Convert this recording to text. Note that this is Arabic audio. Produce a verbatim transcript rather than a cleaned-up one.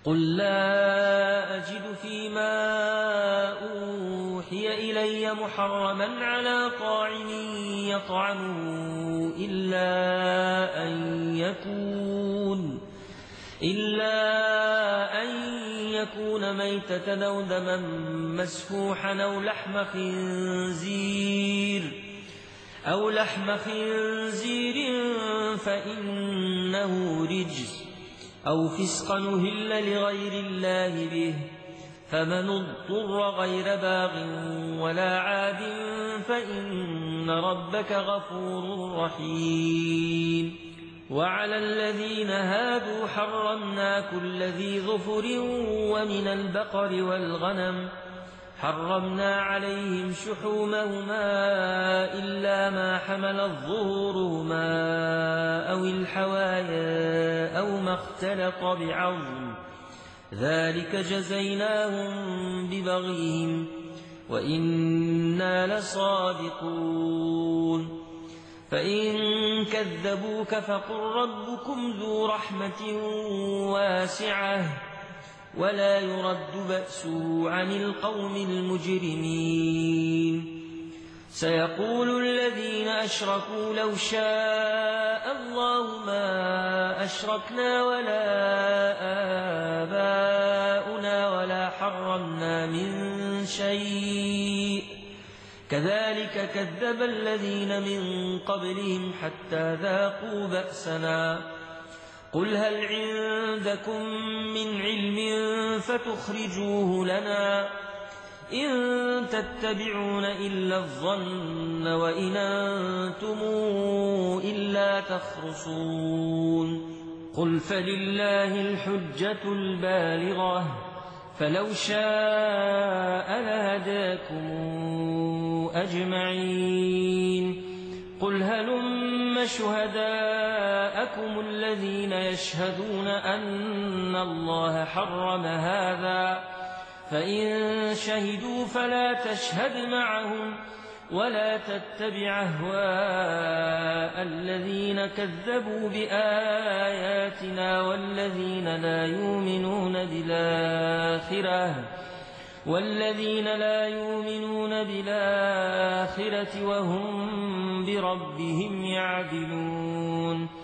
قل لا أجد فيما أوحي إلي محرما على طاعم يطعمه إلا أن يكون إلا أن يكون ميتة أو دما مسفوحا أو لحم خنزير أو لحم خنزير فإنه رجس أو فسقا أهل لغير الله به فمن اضطر غير باغ ولا عاد فإن ربك غفور رحيم. وعلى الذين هادوا حرمنا كل ذي ظفر ومن البقر والغنم حرمنا عليهم شحومهما إلا ما حملت ظهورهما أو الحوايا أو ما اختلط بعظم ذلك جزيناهم ببغيهم وإنا لصادقون. فإن كذبوك فقل ربكم ذو رحمة واسعة ولا يرد بأسه عن القوم المجرمين. سيقول الذين أشركوا لو شاء الله ما أشركنا ولا آباؤنا ولا حرمنا من شيء كذلك كذب الذين من قبلهم حتى ذاقوا بأسنا. قل هل عندكم من علم فتخرجوه لنا إن تتبعون إلا الظن وإن أنتم إلا تخرصون. قل فلله الحجة البالغة فلو شاء لهداكم أجمعين. قل هلم شهداءكم الذين يشهدون أن الله حرم هذا فإن شهدوا فلا تشهد معهم ولا تتبع أهواء الذين كذبوا بآياتنا والذين لا يؤمنون بالآخرة والذين لا يؤمنون بالآخرة وهم بربهم يعدلون.